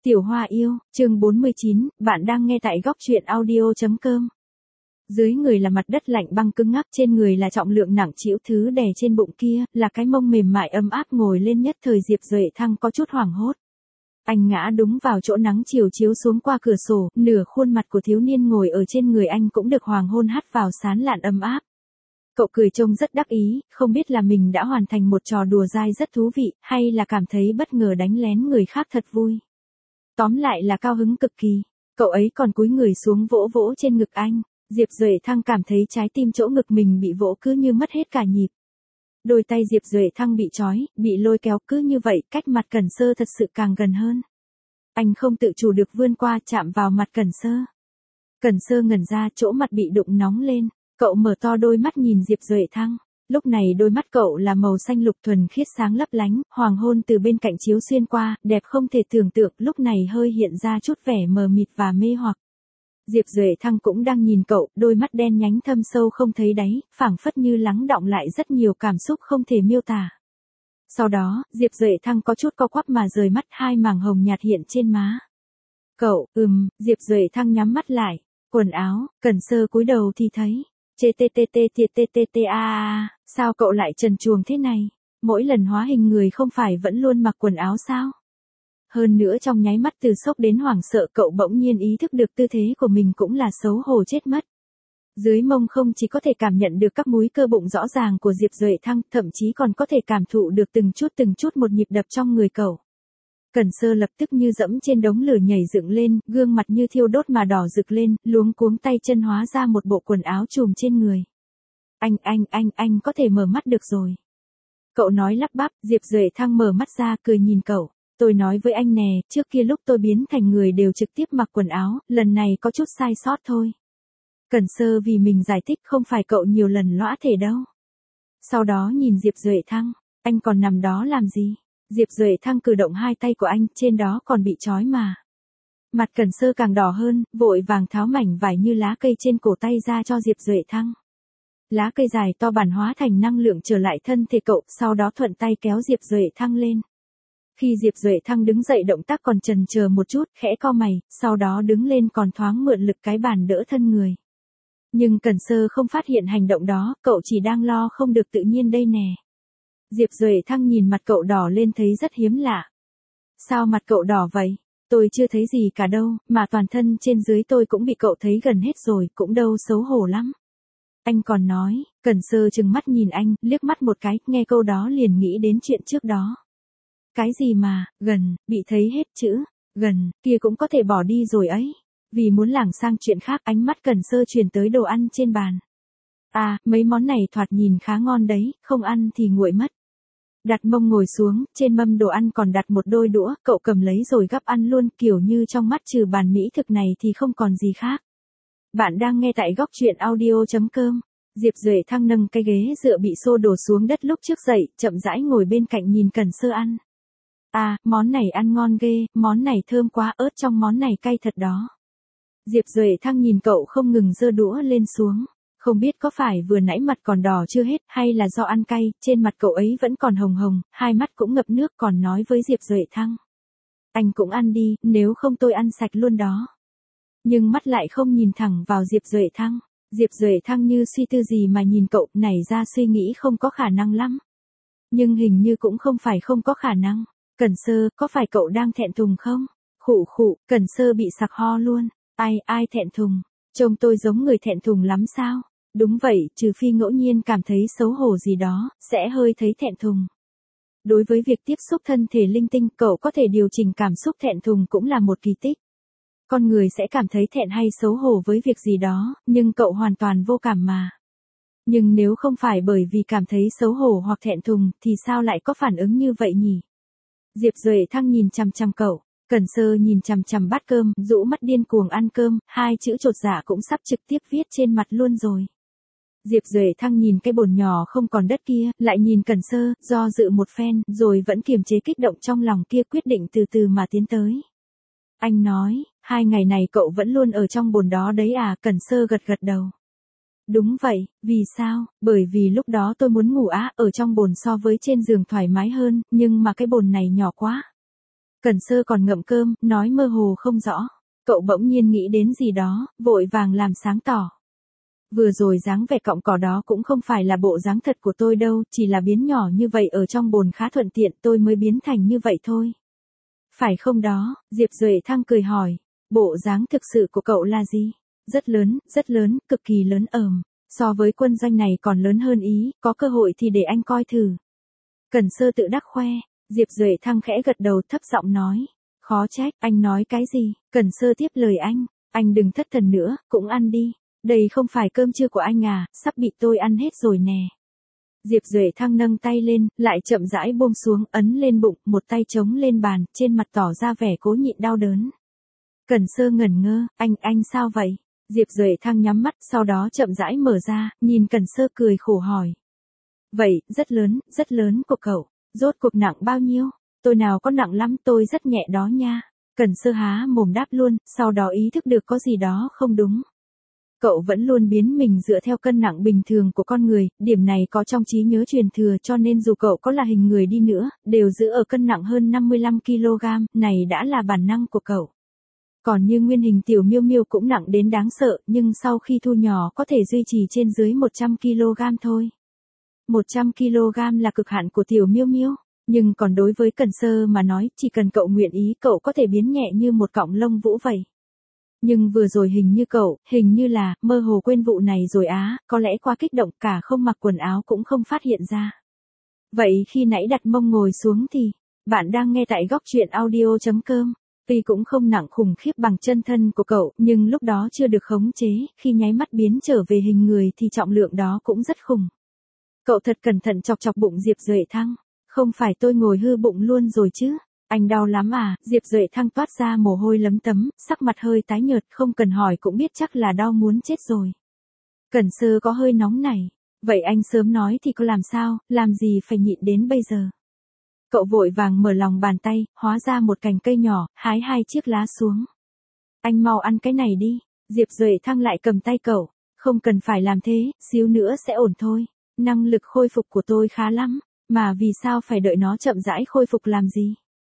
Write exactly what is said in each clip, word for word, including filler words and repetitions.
Tiểu Hoa yêu, chương bốn mươi chín, bạn đang nghe tại góc truyện audio.com. Dưới người là mặt đất lạnh băng cứng ngắc, trên người là trọng lượng nặng trĩu thứ đè trên bụng kia, là cái mông mềm mại ấm áp ngồi lên nhất thời Diệp Duệ Thăng có chút hoảng hốt. Anh ngã đúng vào chỗ nắng chiều chiếu xuống qua cửa sổ, nửa khuôn mặt của thiếu niên ngồi ở trên người anh cũng được hoàng hôn hắt vào sán lạn ấm áp. Cậu cười trông rất đắc ý, không biết là mình đã hoàn thành một trò đùa dai rất thú vị, hay là cảm thấy bất ngờ đánh lén người khác thật vui. Tóm lại là cao hứng cực kỳ, cậu ấy còn cúi người xuống vỗ vỗ trên ngực anh, Diệp Duệ Thăng cảm thấy trái tim chỗ ngực mình bị vỗ cứ như mất hết cả nhịp. Đôi tay Diệp Duệ Thăng bị trói, bị lôi kéo cứ như vậy, cách mặt Cẩn Sơ thật sự càng gần hơn. Anh không tự chủ được vươn qua chạm vào mặt Cẩn Sơ. Cẩn Sơ ngẩn ra, chỗ mặt bị đụng nóng lên, cậu mở to đôi mắt nhìn Diệp Duệ Thăng. Lúc này đôi mắt cậu là màu xanh lục thuần khiết sáng lấp lánh, hoàng hôn từ bên cạnh chiếu xuyên qua, đẹp không thể tưởng tượng, lúc này hơi hiện ra chút vẻ mờ mịt và mê hoặc. Diệp Duệ Thăng cũng đang nhìn cậu, đôi mắt đen nhánh thâm sâu không thấy đáy, phảng phất như lắng đọng lại rất nhiều cảm xúc không thể miêu tả. Sau đó, Diệp Duệ Thăng có chút co quắp mà rời mắt, hai mảng hồng nhạt hiện trên má. Cậu, ừm, Diệp Duệ Thăng nhắm mắt lại, quần áo, Cẩn Sơ cúi đầu thì thấy. Chê tê tê tê tê tê tê tê a a, sao cậu lại trần truồng thế này? Mỗi lần hóa hình người không phải vẫn luôn mặc quần áo sao? Hơn nữa trong nháy mắt từ sốc đến hoảng sợ, cậu bỗng nhiên ý thức được tư thế của mình cũng là xấu hổ chết mất. Dưới mông không chỉ có thể cảm nhận được các múi cơ bụng rõ ràng của Diệp Duệ Thăng, thậm chí còn có thể cảm thụ được từng chút từng chút một nhịp đập trong người cậu. Cẩn Sơ lập tức như dẫm trên đống lửa nhảy dựng lên, gương mặt như thiêu đốt mà đỏ rực lên, luống cuống tay chân hóa ra một bộ quần áo trùm trên người. Anh, anh, anh, anh có thể mở mắt được rồi. Cậu nói lắp bắp, Diệp Duệ Thăng mở mắt ra cười nhìn cậu. Tôi nói với anh nè, trước kia lúc tôi biến thành người đều trực tiếp mặc quần áo, lần này có chút sai sót thôi. Cẩn Sơ vì mình giải thích, không phải cậu nhiều lần lõa thể đâu. Sau đó nhìn Diệp Duệ Thăng, anh còn nằm đó làm gì? Diệp Duệ Thăng cử động hai tay của anh, trên đó còn bị trói mà. Mặt Cẩn Sơ càng đỏ hơn, vội vàng tháo mảnh vải như lá cây trên cổ tay ra cho Diệp Duệ Thăng. Lá cây dài to bản hóa thành năng lượng trở lại thân thể cậu, sau đó thuận tay kéo Diệp Duệ Thăng lên. Khi Diệp Duệ Thăng đứng dậy động tác còn chần chờ một chút, khẽ cau mày, sau đó đứng lên còn thoáng mượn lực cái bàn đỡ thân người. Nhưng Cẩn Sơ không phát hiện hành động đó, cậu chỉ đang lo không được tự nhiên đây nè. Diệp Duệ Thăng nhìn mặt cậu đỏ lên thấy rất hiếm lạ. Sao mặt cậu đỏ vậy? Tôi chưa thấy gì cả đâu, mà toàn thân trên dưới tôi cũng bị cậu thấy gần hết rồi, cũng đâu xấu hổ lắm. Anh còn nói, Cẩn Sơ trừng mắt nhìn anh, liếc mắt một cái, nghe câu đó liền nghĩ đến chuyện trước đó. Cái gì mà, gần, bị thấy hết chữ, gần, kia cũng có thể bỏ đi rồi ấy. Vì muốn lảng sang chuyện khác, ánh mắt Cẩn Sơ chuyển tới đồ ăn trên bàn. À, mấy món này thoạt nhìn khá ngon đấy, không ăn thì nguội mất. Đặt mông ngồi xuống, trên mâm đồ ăn còn đặt một đôi đũa, cậu cầm lấy rồi gắp ăn luôn, kiểu như trong mắt trừ bàn mỹ thực này thì không còn gì khác. Bạn đang nghe tại góc truyện audio.com. Diệp Duệ Thăng nâng cái ghế dựa bị xô đổ xuống đất lúc trước dậy, chậm rãi ngồi bên cạnh nhìn Cẩn Sơ ăn. À, món này ăn ngon ghê, món này thơm quá, ớt trong món này cay thật đó. Diệp Duệ Thăng nhìn cậu không ngừng giơ đũa lên xuống. Không biết có phải vừa nãy mặt còn đỏ chưa hết, hay là do ăn cay, trên mặt cậu ấy vẫn còn hồng hồng, hai mắt cũng ngập nước, còn nói với Diệp Duệ Thăng. Anh cũng ăn đi, nếu không tôi ăn sạch luôn đó. Nhưng mắt lại không nhìn thẳng vào Diệp Duệ Thăng. Diệp Duệ Thăng như suy tư gì mà nhìn cậu, nảy ra suy nghĩ không có khả năng lắm. Nhưng hình như cũng không phải không có khả năng. Cẩn Sơ, có phải cậu đang thẹn thùng không? Khụ khụ, Cẩn Sơ bị sặc ho luôn. Ai, ai thẹn thùng? Trông tôi giống người thẹn thùng lắm sao? Đúng vậy, trừ phi ngẫu nhiên cảm thấy xấu hổ gì đó, sẽ hơi thấy thẹn thùng. Đối với việc tiếp xúc thân thể linh tinh, cậu có thể điều chỉnh cảm xúc thẹn thùng cũng là một kỳ tích. Con người sẽ cảm thấy thẹn hay xấu hổ với việc gì đó, nhưng cậu hoàn toàn vô cảm mà. Nhưng nếu không phải bởi vì cảm thấy xấu hổ hoặc thẹn thùng, thì sao lại có phản ứng như vậy nhỉ? Diệp Duệ Thăng nhìn chằm chằm cậu. Cẩn Sơ nhìn chằm chằm bát cơm, rũ mắt điên cuồng ăn cơm, hai chữ chột dạ cũng sắp trực tiếp viết trên mặt luôn rồi. Diệp Duệ Thăng nhìn cái bồn nhỏ không còn đất kia, lại nhìn Cẩn Sơ, do dự một phen, rồi vẫn kiềm chế kích động trong lòng kia, quyết định từ từ mà tiến tới. Anh nói, hai ngày này cậu vẫn luôn ở trong bồn đó đấy à? Cẩn Sơ gật gật đầu. Đúng vậy, vì sao? Bởi vì lúc đó tôi muốn ngủ á, ở trong bồn so với trên giường thoải mái hơn, nhưng mà cái bồn này nhỏ quá. Cẩn Sơ còn ngậm cơm, nói mơ hồ không rõ. Cậu bỗng nhiên nghĩ đến gì đó, vội vàng làm sáng tỏ. Vừa rồi dáng vẻ cọng cỏ đó cũng không phải là bộ dáng thật của tôi đâu, chỉ là biến nhỏ như vậy ở trong bồn khá thuận tiện tôi mới biến thành như vậy thôi. Phải không đó, Diệp Duệ Thăng cười hỏi, bộ dáng thực sự của cậu là gì? Rất lớn, rất lớn, cực kỳ lớn ờm, so với quân doanh này còn lớn hơn ý, có cơ hội thì để anh coi thử. Cẩn Sơ tự đắc khoe, Diệp Duệ Thăng khẽ gật đầu thấp giọng nói, khó trách, anh nói cái gì? Cẩn Sơ tiếp lời anh, anh đừng thất thần nữa, cũng ăn đi. Đây không phải cơm trưa của anh à, sắp bị tôi ăn hết rồi nè. Diệp Duệ Thăng nâng tay lên, lại chậm rãi buông xuống, ấn lên bụng, một tay chống lên bàn, trên mặt tỏ ra vẻ cố nhịn đau đớn. Cẩn Sơ ngẩn ngơ, anh, anh sao vậy? Diệp Duệ Thăng nhắm mắt, sau đó chậm rãi mở ra, nhìn Cẩn Sơ cười khổ hỏi. Vậy, rất lớn, rất lớn của cậu, rốt cuộc nặng bao nhiêu? Tôi nào có nặng lắm, tôi rất nhẹ đó nha. Cẩn Sơ há mồm đáp luôn, sau đó ý thức được có gì đó không đúng. Cậu vẫn luôn biến mình dựa theo cân nặng bình thường của con người, điểm này có trong trí nhớ truyền thừa cho nên dù cậu có là hình người đi nữa, đều giữ ở cân nặng hơn năm mươi lăm ki lô gam, này đã là bản năng của cậu. Còn như nguyên hình tiểu miêu miêu cũng nặng đến đáng sợ, nhưng sau khi thu nhỏ có thể duy trì trên dưới một trăm ki lô gam thôi. một trăm ki lô gam là cực hạn của tiểu miêu miêu, nhưng còn đối với Cẩn Sơ mà nói, chỉ cần cậu nguyện ý cậu có thể biến nhẹ như một cọng lông vũ vậy. Nhưng vừa rồi hình như cậu, hình như là, mơ hồ quên vụ này rồi á, có lẽ quá kích động cả không mặc quần áo cũng không phát hiện ra. Vậy khi nãy đặt mông ngồi xuống thì, bạn đang nghe tại góc truyện audio chấm com. Tuy cũng không nặng khủng khiếp bằng chân thân của cậu, nhưng lúc đó chưa được khống chế, khi nháy mắt biến trở về hình người thì trọng lượng đó cũng rất khủng. Cậu thật cẩn thận chọc chọc bụng Diệp Duệ Thăng, không phải tôi ngồi hư bụng luôn rồi chứ? Anh đau lắm à? Diệp Duệ Thăng toát ra mồ hôi lấm tấm, sắc mặt hơi tái nhợt, không cần hỏi cũng biết chắc là đau muốn chết rồi. Cẩn Sơ có hơi nóng nảy, vậy anh sớm nói thì có làm sao, làm gì phải nhịn đến bây giờ. Cậu vội vàng mở lòng bàn tay, hóa ra một cành cây nhỏ, hái hai chiếc lá xuống. Anh mau ăn cái này đi. Diệp Duệ Thăng lại cầm tay cậu, không cần phải làm thế, xíu nữa sẽ ổn thôi. Năng lực khôi phục của tôi khá lắm, mà vì sao phải đợi nó chậm rãi khôi phục làm gì?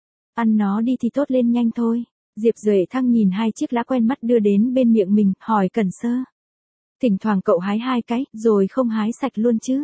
Ăn nó đi thì tốt lên nhanh thôi. Diệp Duệ Thăng nhìn hai chiếc lá quen mắt đưa đến bên miệng mình, hỏi Cẩn Sơ. Thỉnh thoảng cậu hái hai cái, rồi không hái sạch luôn chứ?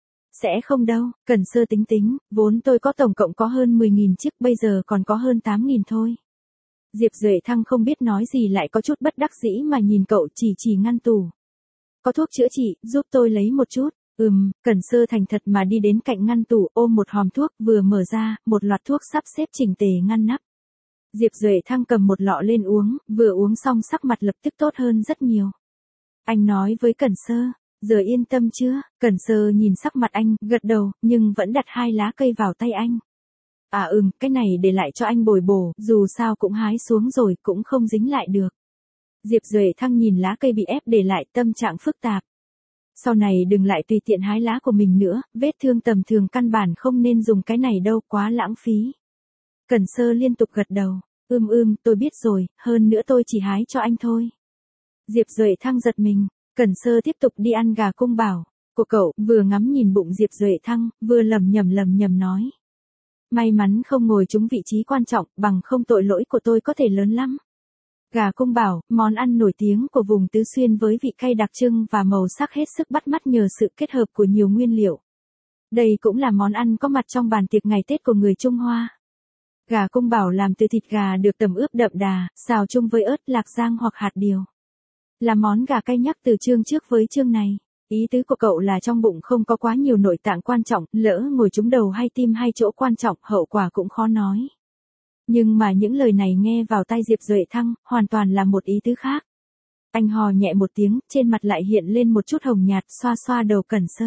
Sẽ không đâu, Cẩn Sơ tính tính, vốn tôi có tổng cộng có hơn mười nghìn chiếc, bây giờ còn có hơn tám nghìn thôi. Diệp Duệ Thăng không biết nói gì lại có chút bất đắc dĩ mà nhìn cậu chỉ chỉ ngăn tủ. Có thuốc chữa trị, giúp tôi lấy một chút. Ừm, Cẩn Sơ thành thật mà đi đến cạnh ngăn tủ ôm một hòm thuốc vừa mở ra, một loạt thuốc sắp xếp chỉnh tề ngăn nắp. Diệp Duệ Thăng cầm một lọ lên uống, vừa uống xong sắc mặt lập tức tốt hơn rất nhiều. Anh nói với Cẩn Sơ, giờ yên tâm chưa? Cẩn Sơ nhìn sắc mặt anh, gật đầu, nhưng vẫn đặt hai lá cây vào tay anh. À ừm, cái này để lại cho anh bồi bổ, dù sao cũng hái xuống rồi, cũng không dính lại được. Diệp Duệ Thăng nhìn lá cây bị ép để lại, tâm trạng phức tạp. Sau này đừng lại tùy tiện hái lá của mình nữa, vết thương tầm thường căn bản không nên dùng cái này đâu, quá lãng phí. Cẩn Sơ liên tục gật đầu, ưm ưm, tôi biết rồi, hơn nữa tôi chỉ hái cho anh thôi. Diệp Duệ Thăng giật mình, Cẩn Sơ tiếp tục đi ăn gà cung bảo, của cậu, vừa ngắm nhìn bụng Diệp Duệ Thăng, vừa lầm nhầm lầm nhầm nói. May mắn không ngồi trúng vị trí quan trọng, bằng không tội lỗi của tôi có thể lớn lắm. Gà cung bảo, món ăn nổi tiếng của vùng Tứ Xuyên với vị cay đặc trưng và màu sắc hết sức bắt mắt nhờ sự kết hợp của nhiều nguyên liệu. Đây cũng là món ăn có mặt trong bàn tiệc ngày Tết của người Trung Hoa. Gà cung bảo làm từ thịt gà được tẩm ướp đậm đà, xào chung với ớt, lạc rang hoặc hạt điều. Là món gà cay nhắc từ chương trước với chương này. Ý tứ của cậu là trong bụng không có quá nhiều nội tạng quan trọng, lỡ ngồi trúng đầu hay tim hay chỗ quan trọng, hậu quả cũng khó nói. Nhưng mà những lời này nghe vào tai Diệp Duệ Thăng, hoàn toàn là một ý tứ khác. Anh hò nhẹ một tiếng, trên mặt lại hiện lên một chút hồng nhạt, xoa xoa đầu Cẩn Sơ.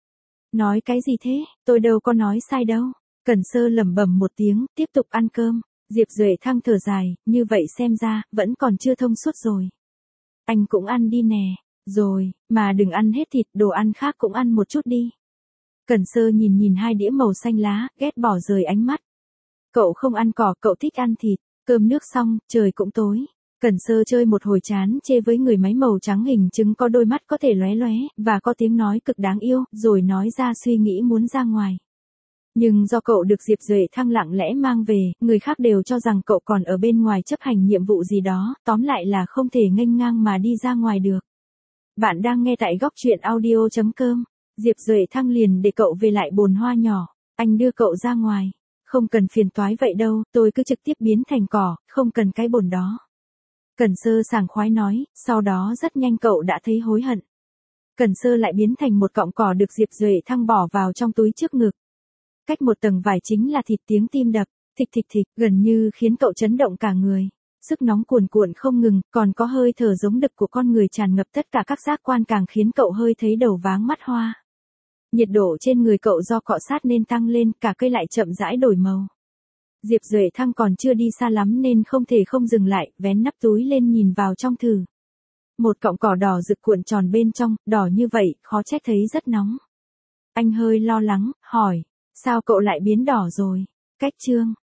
Nói cái gì thế, tôi đâu có nói sai đâu. Cẩn Sơ lẩm bẩm một tiếng, tiếp tục ăn cơm. Diệp Duệ Thăng thở dài, như vậy xem ra, vẫn còn chưa thông suốt rồi. Anh cũng ăn đi nè. Rồi, mà đừng ăn hết thịt, đồ ăn khác cũng ăn một chút đi. Cẩn Sơ nhìn nhìn hai đĩa màu xanh lá, ghét bỏ rời ánh mắt. Cậu không ăn cỏ, cậu thích ăn thịt. Cơm nước xong, trời cũng tối. Cẩn Sơ chơi một hồi chán chê với người máy màu trắng hình trứng có đôi mắt có thể lóe lóe, và có tiếng nói cực đáng yêu, rồi nói ra suy nghĩ muốn ra ngoài. Nhưng do cậu được Diệp Duệ Thăng lặng lẽ mang về, người khác đều cho rằng cậu còn ở bên ngoài chấp hành nhiệm vụ gì đó, tóm lại là không thể nghênh ngang mà đi ra ngoài được. Bạn đang nghe tại góc truyện audio chấm com. Diệp Duệ Thăng liền để cậu về lại bồn hoa nhỏ, anh đưa cậu ra ngoài. Không cần phiền toái vậy đâu, tôi cứ trực tiếp biến thành cỏ, không cần cái bồn đó. Cẩn Sơ sảng khoái nói, sau đó rất nhanh cậu đã thấy hối hận. Cẩn Sơ lại biến thành một cọng cỏ được Diệp Duệ Thăng bỏ vào trong túi trước ngực. Cách một tầng vải chính là thịt, tiếng tim đập, thịch thịch thịch, gần như khiến cậu chấn động cả người. Sức nóng cuồn cuộn không ngừng, còn có hơi thở giống đực của con người tràn ngập tất cả các giác quan càng khiến cậu hơi thấy đầu váng mắt hoa. Nhiệt độ trên người cậu do cọ sát nên tăng lên, cả cây lại chậm rãi đổi màu. Diệp Duệ Thăng còn chưa đi xa lắm nên không thể không dừng lại, vén nắp túi lên nhìn vào trong thử. Một cọng cỏ đỏ rực cuộn tròn bên trong, đỏ như vậy, khó trách thấy rất nóng. Anh hơi lo lắng, hỏi, sao cậu lại biến đỏ rồi? Cách chương